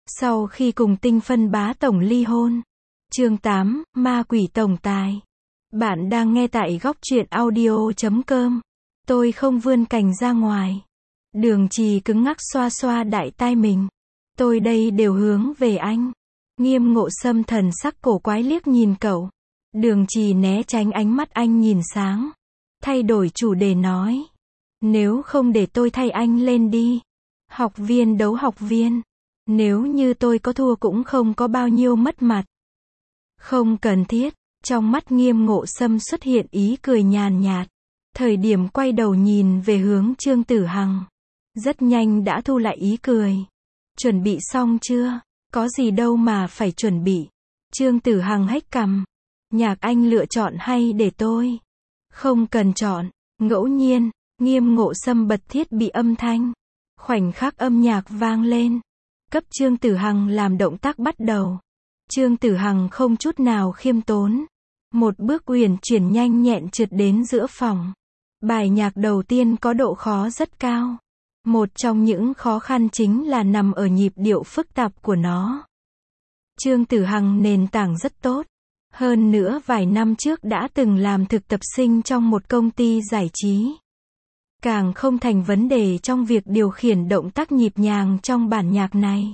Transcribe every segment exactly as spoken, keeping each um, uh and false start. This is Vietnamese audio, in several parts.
Sau khi cùng Tinh Phân bá tổng ly hôn. Chương tám, Ma quỷ tổng tài. Bạn đang nghe tại góc truyện audio chấm com. Tôi không vươn cành ra ngoài. Đường Trì cứng ngắc xoa xoa đại tai mình. Tôi đây đều hướng về anh. Nghiêm Ngộ Sâm thần sắc cổ quái liếc nhìn cậu. Đường Trì né tránh ánh mắt anh nhìn sáng. Thay đổi chủ đề nói. Nếu không để tôi thay anh lên đi. Học viên đấu học viên. Nếu như tôi có thua cũng không có bao nhiêu mất mặt. Không cần thiết. Trong mắt Nghiêm Ngộ Sâm xuất hiện ý cười nhàn nhạt. Thời điểm quay đầu nhìn về hướng Trương Tử Hằng. Rất nhanh đã thu lại ý cười. Chuẩn bị xong chưa? Có gì đâu mà phải chuẩn bị. Trương Tử Hằng hếch cằm. Nhạc anh lựa chọn hay để tôi? Không cần chọn. Ngẫu nhiên, Nghiêm Ngộ Sâm bật thiết bị âm thanh. Khoảnh khắc âm nhạc vang lên. Cấp Trương Tử Hằng làm động tác bắt đầu. Trương Tử Hằng không chút nào khiêm tốn. Một bước uyển chuyển nhanh nhẹn trượt đến giữa phòng. Bài nhạc đầu tiên có độ khó rất cao. Một trong những khó khăn chính là nằm ở nhịp điệu phức tạp của nó. Trương Tử Hằng nền tảng rất tốt. Hơn nữa vài năm trước đã từng làm thực tập sinh trong một công ty giải trí. Càng không thành vấn đề trong việc điều khiển động tác nhịp nhàng trong bản nhạc này.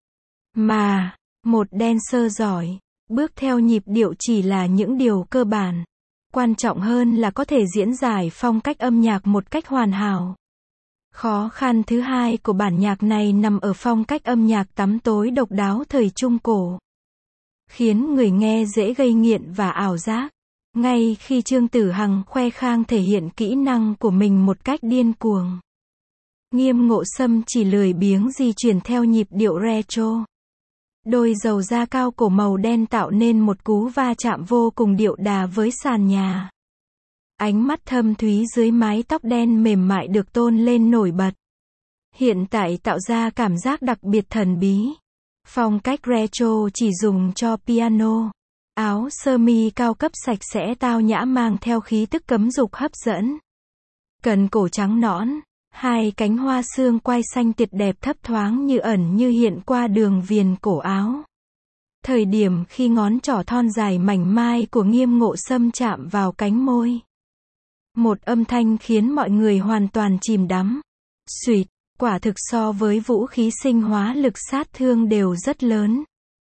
Mà, một dancer giỏi, bước theo nhịp điệu chỉ là những điều cơ bản. Quan trọng hơn là có thể diễn giải phong cách âm nhạc một cách hoàn hảo. Khó khăn thứ hai của bản nhạc này nằm ở phong cách âm nhạc tăm tối độc đáo thời Trung Cổ. Khiến người nghe dễ gây nghiện và ảo giác. Ngay khi Trương Tử Hằng khoe khang thể hiện kỹ năng của mình một cách điên cuồng. Nghiêm Ngộ Sâm chỉ lười biếng di chuyển theo nhịp điệu retro. Đôi dầu da cao cổ màu đen tạo nên một cú va chạm vô cùng điệu đà với sàn nhà. Ánh mắt thâm thúy dưới mái tóc đen mềm mại được tôn lên nổi bật. Hiện tại tạo ra cảm giác đặc biệt thần bí. Phong cách retro chỉ dùng cho piano. Áo sơ mi cao cấp sạch sẽ tao nhã mang theo khí tức cấm dục hấp dẫn. Cần cổ trắng nõn, hai cánh hoa xương quai xanh tuyệt đẹp thấp thoáng như ẩn như hiện qua đường viền cổ áo. Thời điểm khi ngón trỏ thon dài mảnh mai của Nghiêm Ngộ Sâm chạm vào cánh môi. Một âm thanh khiến mọi người hoàn toàn chìm đắm. Xuỵt, quả thực so với vũ khí sinh hóa lực sát thương đều rất lớn.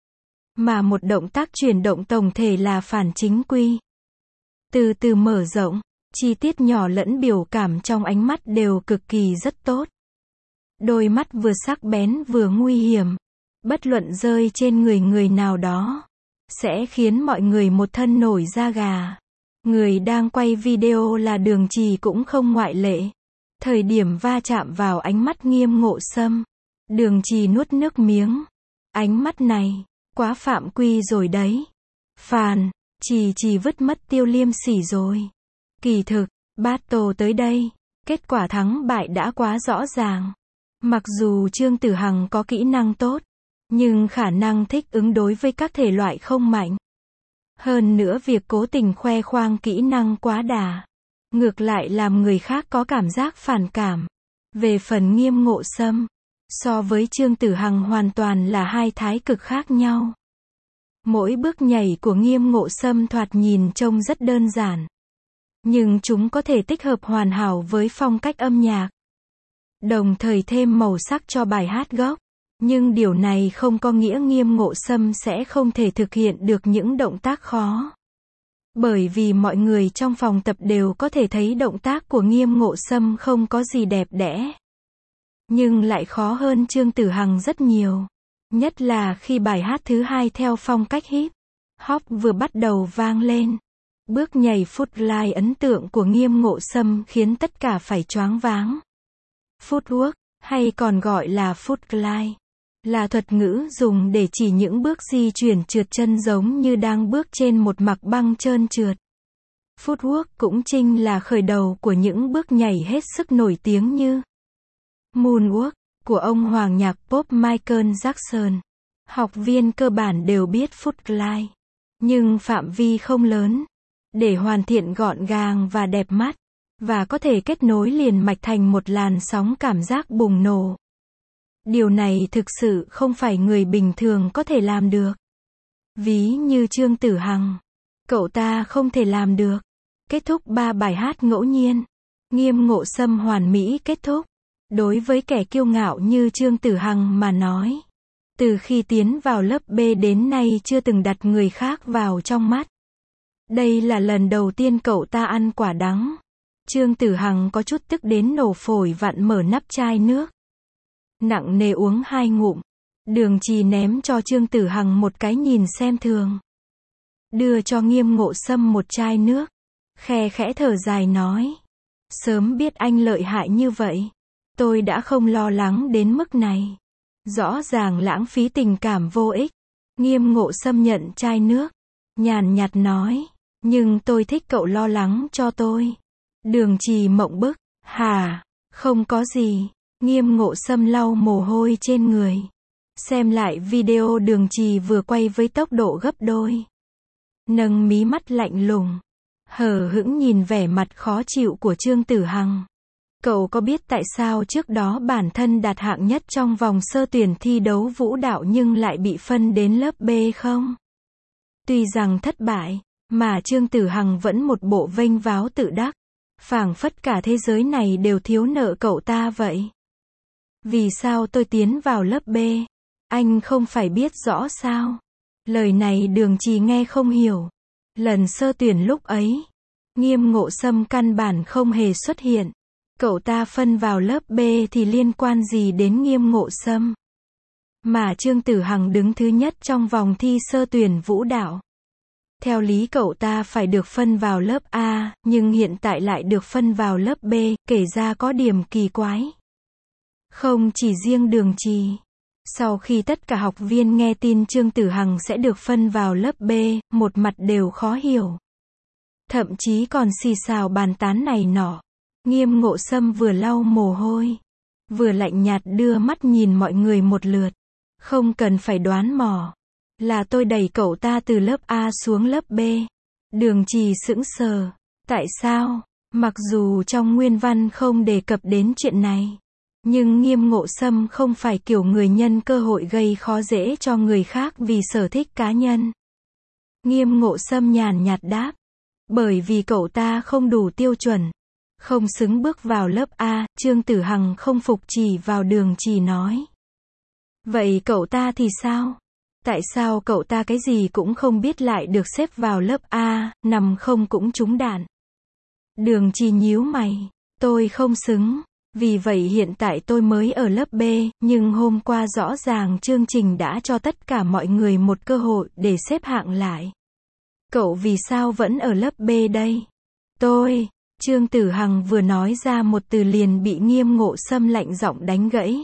Mà một động tác chuyển động tổng thể là phản chính quy. Từ từ mở rộng, chi tiết nhỏ lẫn biểu cảm trong ánh mắt đều cực kỳ rất tốt. Đôi mắt vừa sắc bén vừa nguy hiểm. Bất luận rơi trên người người nào đó, sẽ khiến mọi người một thân nổi da gà. Người đang quay video là Đường Trì cũng không ngoại lệ. Thời điểm va chạm vào ánh mắt Nghiêm Ngộ Sâm, Đường Trì nuốt nước miếng. Ánh mắt này, quá phạm quy rồi đấy. Phàn, Trì Trì vứt mất Tiêu Liêm Sỉ rồi. Kỳ thực, battle tới đây, kết quả thắng bại đã quá rõ ràng. Mặc dù Trương Tử Hằng có kỹ năng tốt, nhưng khả năng thích ứng đối với các thể loại không mạnh. Hơn nữa việc cố tình khoe khoang kỹ năng quá đà, ngược lại làm người khác có cảm giác phản cảm. Về phần Nghiêm Ngộ Sâm, so với Trương Tử Hằng hoàn toàn là hai thái cực khác nhau. Mỗi bước nhảy của Nghiêm Ngộ Sâm thoạt nhìn trông rất đơn giản. Nhưng chúng có thể tích hợp hoàn hảo với phong cách âm nhạc. Đồng thời thêm màu sắc cho bài hát gốc. Nhưng điều này không có nghĩa Nghiêm Ngộ Sâm sẽ không thể thực hiện được những động tác khó. Bởi vì mọi người trong phòng tập đều có thể thấy động tác của Nghiêm Ngộ Sâm không có gì đẹp đẽ. Nhưng lại khó hơn Trương Tử Hằng rất nhiều. Nhất là khi bài hát thứ hai theo phong cách hip hop vừa bắt đầu vang lên. Bước nhảy footline ấn tượng của Nghiêm Ngộ Sâm khiến tất cả phải choáng váng. Footwork, hay còn gọi là footline, là thuật ngữ dùng để chỉ những bước di chuyển trượt chân giống như đang bước trên một mặt băng trơn trượt. Footwork cũng chính là khởi đầu của những bước nhảy hết sức nổi tiếng như Moonwalk, của ông hoàng nhạc pop Michael Jackson. Học viên cơ bản đều biết footline, nhưng phạm vi không lớn. Để hoàn thiện gọn gàng và đẹp mắt, và có thể kết nối liền mạch thành một làn sóng cảm giác bùng nổ. Điều này thực sự không phải người bình thường có thể làm được. Ví như Trương Tử Hằng. Cậu ta không thể làm được. Kết thúc ba bài hát ngẫu nhiên. Nghiêm Ngộ Sâm hoàn mỹ kết thúc. Đối với kẻ kiêu ngạo như Trương Tử Hằng mà nói. Từ khi tiến vào lớp B đến nay chưa từng đặt người khác vào trong mắt. Đây là lần đầu tiên cậu ta ăn quả đắng. Trương Tử Hằng có chút tức đến nổ phổi vặn mở nắp chai nước. Nặng nề uống hai ngụm. Đường Trì ném cho Trương Tử Hằng một cái nhìn xem thường. Đưa cho Nghiêm Ngộ Sâm một chai nước. Khe khẽ thở dài nói. Sớm biết anh lợi hại như vậy. Tôi đã không lo lắng đến mức này. Rõ ràng lãng phí tình cảm vô ích. Nghiêm Ngộ Sâm nhận chai nước. Nhàn nhạt nói. Nhưng tôi thích cậu lo lắng cho tôi. Đường Trì mộng bức. Hả? Không có gì. Nghiêm Ngộ Sâm lau mồ hôi trên người. Xem lại video Đường Trì vừa quay với tốc độ gấp đôi. Nâng mí mắt lạnh lùng. Hờ hững nhìn vẻ mặt khó chịu của Trương Tử Hằng. Cậu có biết tại sao trước đó bản thân đạt hạng nhất trong vòng sơ tuyển thi đấu vũ đạo nhưng lại bị phân đến lớp B không? Tuy rằng thất bại, mà Trương Tử Hằng vẫn một bộ vênh váo tự đắc. Phảng phất cả thế giới này đều thiếu nợ cậu ta vậy. Vì sao tôi tiến vào lớp B? Anh không phải biết rõ sao? Lời này Đường Trì nghe không hiểu. Lần sơ tuyển lúc ấy, Nghiêm Ngộ Sâm căn bản không hề xuất hiện. Cậu ta phân vào lớp B thì liên quan gì đến Nghiêm Ngộ Sâm? Mà Trương Tử Hằng đứng thứ nhất trong vòng thi sơ tuyển vũ đạo. Theo lý cậu ta phải được phân vào lớp A, nhưng hiện tại lại được phân vào lớp B, kể ra có điểm kỳ quái. Không chỉ riêng Đường Trì. Sau khi tất cả học viên nghe tin Trương Tử Hằng sẽ được phân vào lớp B, một mặt đều khó hiểu. Thậm chí còn xì xào bàn tán này nọ. Nghiêm Ngộ Sâm vừa lau mồ hôi, vừa lạnh nhạt đưa mắt nhìn mọi người một lượt. Không cần phải đoán mò. Là tôi đẩy cậu ta từ lớp A xuống lớp B. Đường Trì sững sờ. Tại sao? Mặc dù trong nguyên văn không đề cập đến chuyện này. Nhưng Nghiêm Ngộ Sâm không phải kiểu người nhân cơ hội gây khó dễ cho người khác vì sở thích cá nhân. Nghiêm Ngộ Sâm nhàn nhạt đáp. Bởi vì cậu ta không đủ tiêu chuẩn. Không xứng bước vào lớp A, Trương Tử Hằng không phục chỉ vào Đường Trì nói. Vậy cậu ta thì sao? Tại sao cậu ta cái gì cũng không biết lại được xếp vào lớp A, nằm không cũng trúng đạn? Đường Trì nhíu mày. Tôi không xứng. Vì vậy hiện tại tôi mới ở lớp B, nhưng hôm qua rõ ràng chương trình đã cho tất cả mọi người một cơ hội để xếp hạng lại. Cậu vì sao vẫn ở lớp B đây? Tôi, Trương Tử Hằng vừa nói ra một từ liền bị Nghiêm Ngộ Sâm lạnh giọng đánh gãy.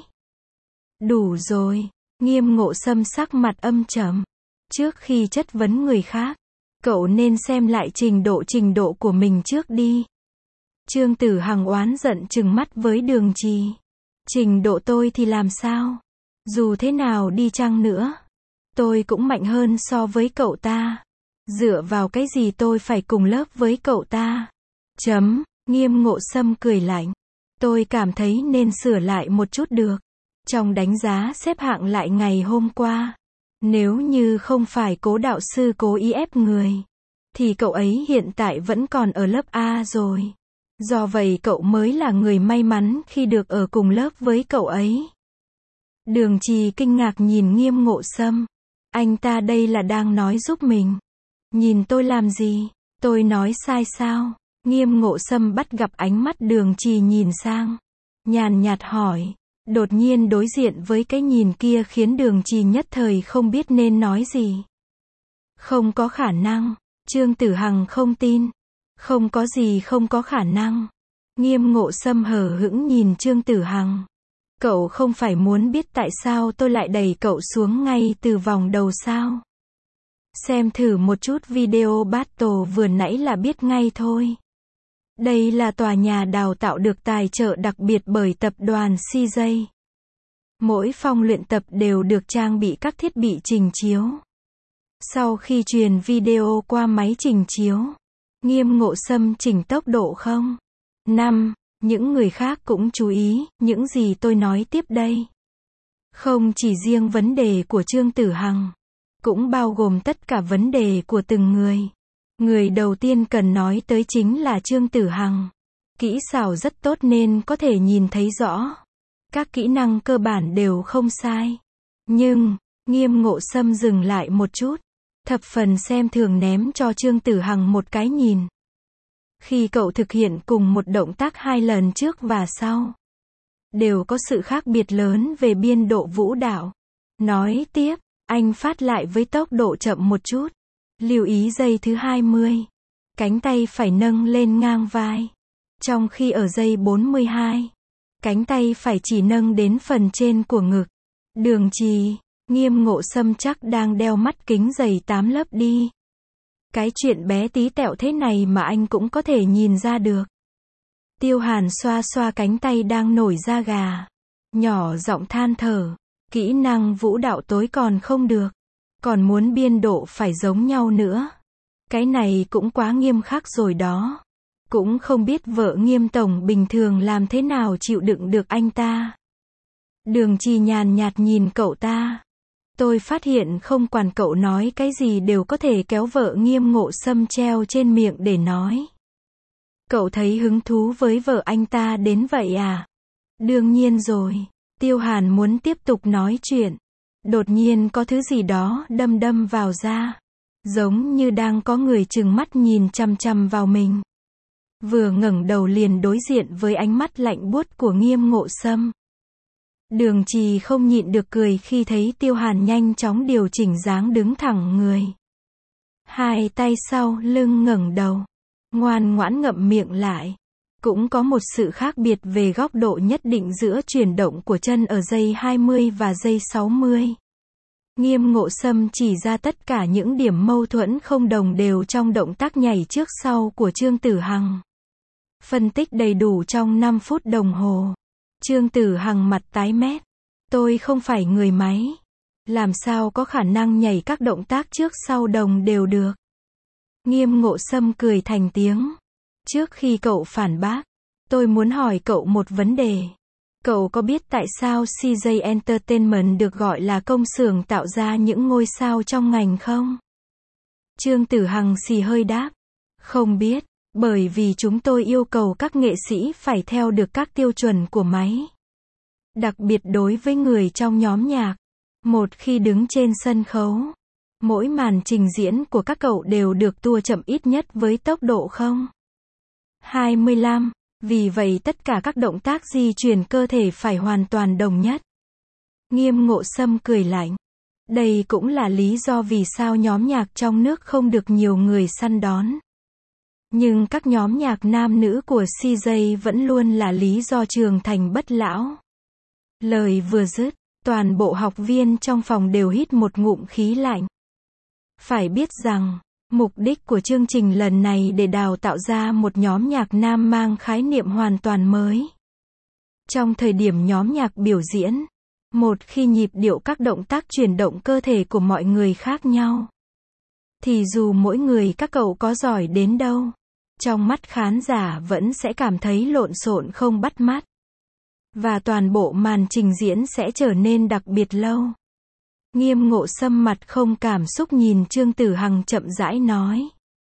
Đủ rồi. Nghiêm Ngộ Sâm sắc mặt âm trầm. Trước khi chất vấn người khác, cậu nên xem lại trình độ trình độ của mình trước đi. Trương Tử Hằng oán giận trừng mắt với Đường Trì. Trình độ tôi thì làm sao? Dù thế nào đi chăng nữa, tôi cũng mạnh hơn so với cậu ta. Dựa vào cái gì tôi phải cùng lớp với cậu ta? Chấm. Nghiêm Ngộ Sâm cười lạnh. Tôi cảm thấy nên sửa lại một chút được. Trong đánh giá xếp hạng lại ngày hôm qua, nếu như không phải Cố đạo sư cố ý ép người, thì cậu ấy hiện tại vẫn còn ở lớp A rồi. Do vậy cậu mới là người may mắn khi được ở cùng lớp với cậu ấy. Đường Trì kinh ngạc nhìn Nghiêm Ngộ Sâm. Anh ta đây là đang nói giúp mình. Nhìn tôi làm gì? Tôi nói sai sao? Nghiêm Ngộ Sâm bắt gặp ánh mắt Đường Trì nhìn sang. Nhàn nhạt hỏi. Đột nhiên đối diện với cái nhìn kia khiến Đường Trì nhất thời không biết nên nói gì. Không có khả năng. Trương Tử Hằng không tin. Không có gì không có khả năng. Nghiêm Ngộ Sâm hờ hững nhìn Trương Tử Hằng. Cậu không phải muốn biết tại sao tôi lại đẩy cậu xuống ngay từ vòng đầu sao? Xem thử một chút video battle vừa nãy là biết ngay thôi. Đây là tòa nhà đào tạo được tài trợ đặc biệt bởi tập đoàn xê gi. Mỗi phòng luyện tập đều được trang bị các thiết bị trình chiếu. Sau khi truyền video qua máy trình chiếu, Nghiêm Ngộ Sâm chỉnh tốc độ không? năm. Những người khác cũng chú ý, những gì tôi nói tiếp đây. Không chỉ riêng vấn đề của Trương Tử Hằng, cũng bao gồm tất cả vấn đề của từng người. Người đầu tiên cần nói tới chính là Trương Tử Hằng. Kỹ xảo rất tốt nên có thể nhìn thấy rõ. Các kỹ năng cơ bản đều không sai. Nhưng, Nghiêm Ngộ Sâm dừng lại một chút. Thập phần xem thường ném cho Trương Tử Hằng một cái nhìn. Khi cậu thực hiện cùng một động tác hai lần trước và sau, đều có sự khác biệt lớn về biên độ vũ đạo. Nói tiếp, anh phát lại với tốc độ chậm một chút. Lưu ý giây thứ hai mươi. Cánh tay phải nâng lên ngang vai. Trong khi ở giây bốn mươi hai, cánh tay phải chỉ nâng đến phần trên của ngực. Đường Trì, Nghiêm Ngộ Sâm chắc đang đeo mắt kính dày tám lớp đi. Cái chuyện bé tí tẹo thế này mà anh cũng có thể nhìn ra được. Tiêu Hàn xoa xoa cánh tay đang nổi da gà. Nhỏ giọng than thở. Kỹ năng vũ đạo tối còn không được. Còn muốn biên độ phải giống nhau nữa. Cái này cũng quá nghiêm khắc rồi đó. Cũng không biết vợ Nghiêm tổng bình thường làm thế nào chịu đựng được anh ta. Đường Trì nhàn nhạt nhìn cậu ta. Tôi phát hiện không quản cậu nói cái gì đều có thể kéo vợ Nghiêm Ngộ Sâm treo trên miệng để nói. Cậu thấy hứng thú với vợ anh ta đến vậy à? Đương nhiên rồi. Tiêu Hàn muốn tiếp tục nói chuyện. Đột nhiên có thứ gì đó đâm đâm vào da. Giống như đang có người trừng mắt nhìn chằm chằm vào mình. Vừa ngẩng đầu liền đối diện với ánh mắt lạnh buốt của Nghiêm Ngộ Sâm. Đường Trì không nhịn được cười khi thấy Tiêu Hàn nhanh chóng điều chỉnh dáng đứng thẳng người. Hai tay sau lưng ngẩng đầu. Ngoan ngoãn ngậm miệng lại. Cũng có một sự khác biệt về góc độ nhất định giữa chuyển động của chân ở giây hai mươi và giây sáu mươi. Nghiêm Ngộ Sâm chỉ ra tất cả những điểm mâu thuẫn không đồng đều trong động tác nhảy trước sau của Trương Tử Hằng. Phân tích đầy đủ trong năm phút đồng hồ. Trương Tử Hằng mặt tái mét. Tôi không phải người máy. Làm sao có khả năng nhảy các động tác trước sau đồng đều được. Nghiêm Ngộ Sâm cười thành tiếng. Trước khi cậu phản bác, tôi muốn hỏi cậu một vấn đề. Cậu có biết tại sao xê gi Entertainment được gọi là công xưởng tạo ra những ngôi sao trong ngành không? Trương Tử Hằng xì hơi đáp. Không biết, bởi vì chúng tôi yêu cầu các nghệ sĩ phải theo được các tiêu chuẩn của máy. Đặc biệt đối với người trong nhóm nhạc. Một khi đứng trên sân khấu, mỗi màn trình diễn của các cậu đều được tua chậm ít nhất với tốc độ không hai mươi lăm. Vì vậy tất cả các động tác di chuyển cơ thể phải hoàn toàn đồng nhất. Nghiêm Ngộ Sâm cười lạnh. Đây cũng là lý do vì sao nhóm nhạc trong nước không được nhiều người săn đón. Nhưng các nhóm nhạc nam nữ của xê gi vẫn luôn là lý do trường thành bất lão. Lời vừa dứt, toàn bộ học viên trong phòng đều hít một ngụm khí lạnh. Phải biết rằng, mục đích của chương trình lần này để đào tạo ra một nhóm nhạc nam mang khái niệm hoàn toàn mới. Trong thời điểm nhóm nhạc biểu diễn, một khi nhịp điệu các động tác chuyển động cơ thể của mọi người khác nhau, thì dù mỗi người các cậu có giỏi đến đâu, trong mắt khán giả vẫn sẽ cảm thấy lộn xộn không bắt mắt. Và toàn bộ màn trình diễn sẽ trở nên đặc biệt lâu. Nghiêm Ngộ Sâm mặt không cảm xúc nhìn Trương Tử Hằng chậm rãi nói.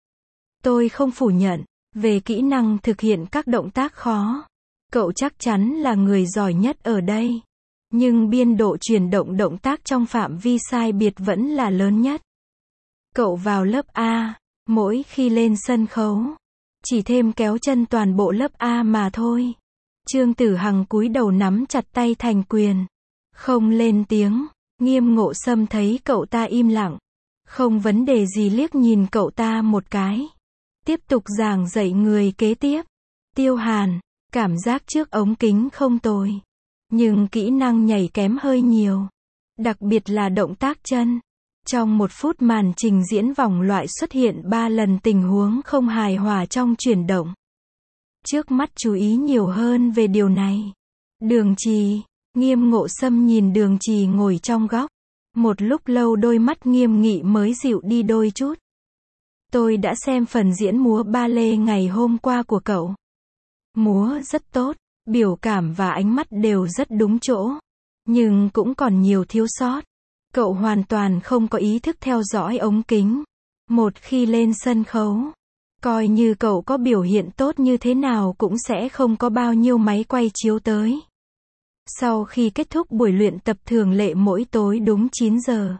Tôi không phủ nhận, về kỹ năng thực hiện các động tác khó. Cậu chắc chắn là người giỏi nhất ở đây. Nhưng biên độ chuyển động động tác trong phạm vi sai biệt vẫn là lớn nhất. Cậu vào lớp A, mỗi khi lên sân khấu, chỉ thêm kéo chân toàn bộ lớp A mà thôi. Trương Tử Hằng cúi đầu nắm chặt tay thành quyền. Không lên tiếng. Nghiêm Ngộ Sâm thấy cậu ta im lặng. Không vấn đề gì liếc nhìn cậu ta một cái. Tiếp tục giảng dạy người kế tiếp. Tiêu Hàn, cảm giác trước ống kính không tồi. Nhưng kỹ năng nhảy kém hơi nhiều. Đặc biệt là động tác chân. Trong một phút màn trình diễn vòng loại xuất hiện ba lần tình huống không hài hòa trong chuyển động. Trước mắt chú ý nhiều hơn về điều này. Đường Trì. Nghiêm Ngộ Sâm nhìn Đường Trì ngồi trong góc. Một lúc lâu đôi mắt nghiêm nghị mới dịu đi đôi chút. Tôi đã xem phần diễn múa ba lê ngày hôm qua của cậu. Múa rất tốt, biểu cảm và ánh mắt đều rất đúng chỗ. Nhưng cũng còn nhiều thiếu sót. Cậu hoàn toàn không có ý thức theo dõi ống kính. Một khi lên sân khấu, coi như cậu có biểu hiện tốt như thế nào cũng sẽ không có bao nhiêu máy quay chiếu tới. Sau khi kết thúc buổi luyện tập thường lệ mỗi tối đúng chín giờ,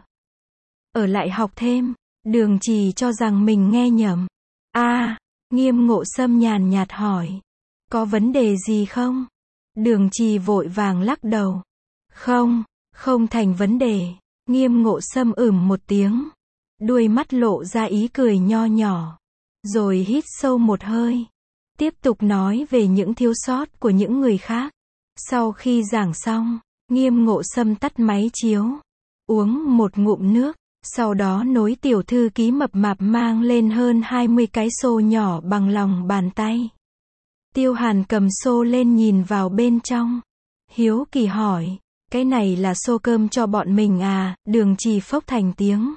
ở lại học thêm, Đường Trì cho rằng mình nghe nhầm. a à, Nghiêm Ngộ Sâm nhàn nhạt hỏi. Có vấn đề gì không? Đường Trì vội vàng lắc đầu. Không, không thành vấn đề. Nghiêm Ngộ Sâm ừm một tiếng. Đuôi mắt lộ ra ý cười nho nhỏ. Rồi hít sâu một hơi. Tiếp tục nói về những thiếu sót của những người khác. Sau khi giảng xong, Nghiêm Ngộ Sâm tắt máy chiếu. Uống một ngụm nước. Sau đó nối tiểu thư ký mập mạp mang lên hơn hai mươi cái xô nhỏ bằng lòng bàn tay. Tiêu Hàn cầm xô lên nhìn vào bên trong. Hiếu kỳ hỏi, cái này là xô cơm cho bọn mình à? Đường Trì phốc thành tiếng.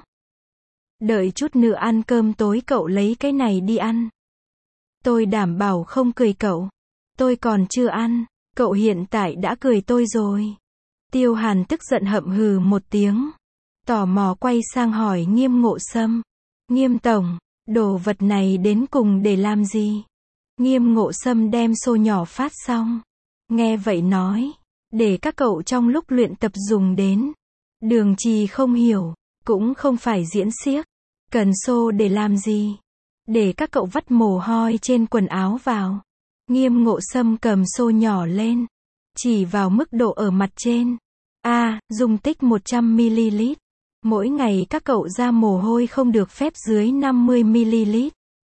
Đợi chút nữa ăn cơm tối cậu lấy cái này đi ăn. Tôi đảm bảo không cười cậu. Tôi còn chưa ăn, cậu hiện tại đã cười tôi rồi. Tiêu Hàn tức giận hậm hừ một tiếng. Tò mò quay sang hỏi Nghiêm Ngộ Sâm. Nghiêm tổng, đồ vật này đến cùng để làm gì? Nghiêm Ngộ Sâm đem xô nhỏ phát xong. Nghe vậy nói, để các cậu trong lúc luyện tập dùng đến. Đường Trì không hiểu, cũng không phải diễn xiếc. Cần xô để làm gì? Để các cậu vắt mồ hôi trên quần áo vào. Nghiêm Ngộ Sâm cầm xô nhỏ lên, chỉ vào mức độ ở mặt trên. A, à, dung tích một trăm mi-li-lít. Mỗi ngày các cậu ra mồ hôi không được phép dưới năm mươi mi-li-lít.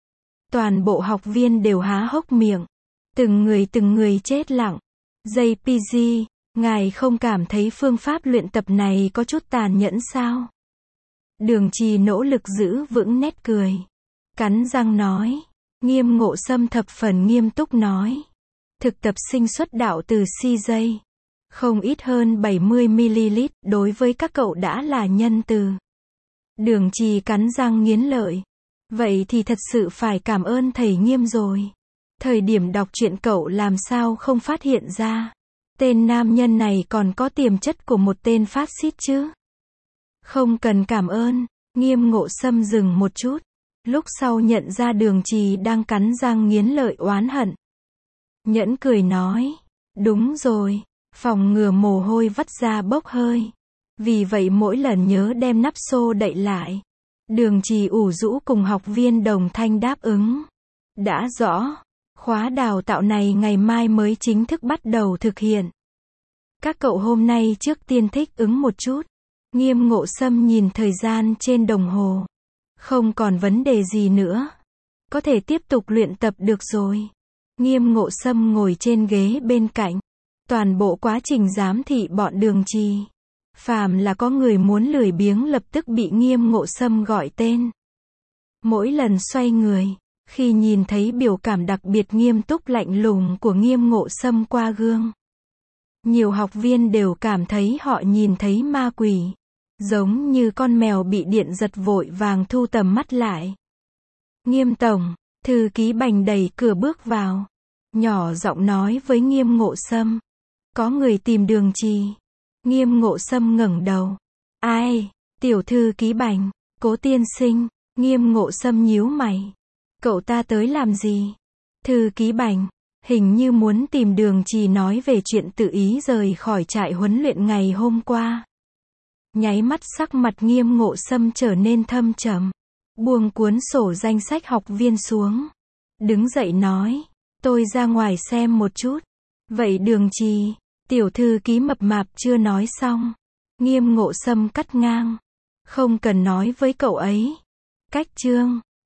Toàn bộ học viên đều há hốc miệng. Từng người từng người chết lặng. gi pê giê, ngài không cảm thấy phương pháp luyện tập này có chút tàn nhẫn sao? Đường Trì nỗ lực giữ vững nét cười. Cắn răng nói. Nghiêm Ngộ Sâm thập phần nghiêm túc nói. Thực tập sinh xuất đạo từ xê gi. Không ít hơn bảy mươi mi-li-lít, đối với các cậu đã là nhân từ. Đường Trì cắn răng nghiến lợi. Vậy thì thật sự phải cảm ơn thầy Nghiêm rồi. Thời điểm đọc truyện cậu làm sao không phát hiện ra. Tên nam nhân này còn có tiềm chất của một tên phát xít chứ. Không cần cảm ơn. Nghiêm Ngộ Sâm dừng một chút. Lúc sau nhận ra Đường Trì đang cắn răng nghiến lợi oán hận. Nhẫn cười nói. Đúng rồi. Phòng ngừa mồ hôi vắt ra bốc hơi. Vì vậy mỗi lần nhớ đem nắp xô đậy lại. Đường Trì ủ rũ cùng học viên đồng thanh đáp ứng. Đã rõ. Khóa đào tạo này ngày mai mới chính thức bắt đầu thực hiện. Các cậu hôm nay trước tiên thích ứng một chút. Nghiêm Ngộ Sâm nhìn thời gian trên đồng hồ. Không còn vấn đề gì nữa. Có thể tiếp tục luyện tập được rồi. Nghiêm Ngộ Sâm ngồi trên ghế bên cạnh. Toàn bộ quá trình giám thị bọn Đường Trì. Phàm là có người muốn lười biếng lập tức bị Nghiêm Ngộ Sâm gọi tên. Mỗi lần xoay người, khi nhìn thấy biểu cảm đặc biệt nghiêm túc lạnh lùng của Nghiêm Ngộ Sâm qua gương, nhiều học viên đều cảm thấy họ nhìn thấy ma quỷ. Giống như con mèo bị điện giật vội vàng thu tầm mắt lại. Nghiêm tổng, thư ký Bành đẩy cửa bước vào. Nhỏ giọng nói với Nghiêm Ngộ Sâm. Có người tìm Đường Trì. Nghiêm Ngộ Sâm ngẩng đầu. Ai? Tiểu thư ký Bành. Cố tiên sinh. Nghiêm Ngộ Sâm nhíu mày. Cậu ta tới làm gì? Thư ký Bành. Hình như muốn tìm Đường Trì nói về chuyện tự ý rời khỏi trại huấn luyện ngày hôm qua. Nháy mắt sắc mặt Nghiêm Ngộ Sâm trở nên thâm trầm. Buông cuốn sổ danh sách học viên xuống. Đứng dậy nói. Tôi ra ngoài xem một chút. Vậy Đường Trì, tiểu thư ký mập mạp chưa nói xong. Nghiêm Ngộ Sâm cắt ngang. Không cần nói với cậu ấy. Cách chương.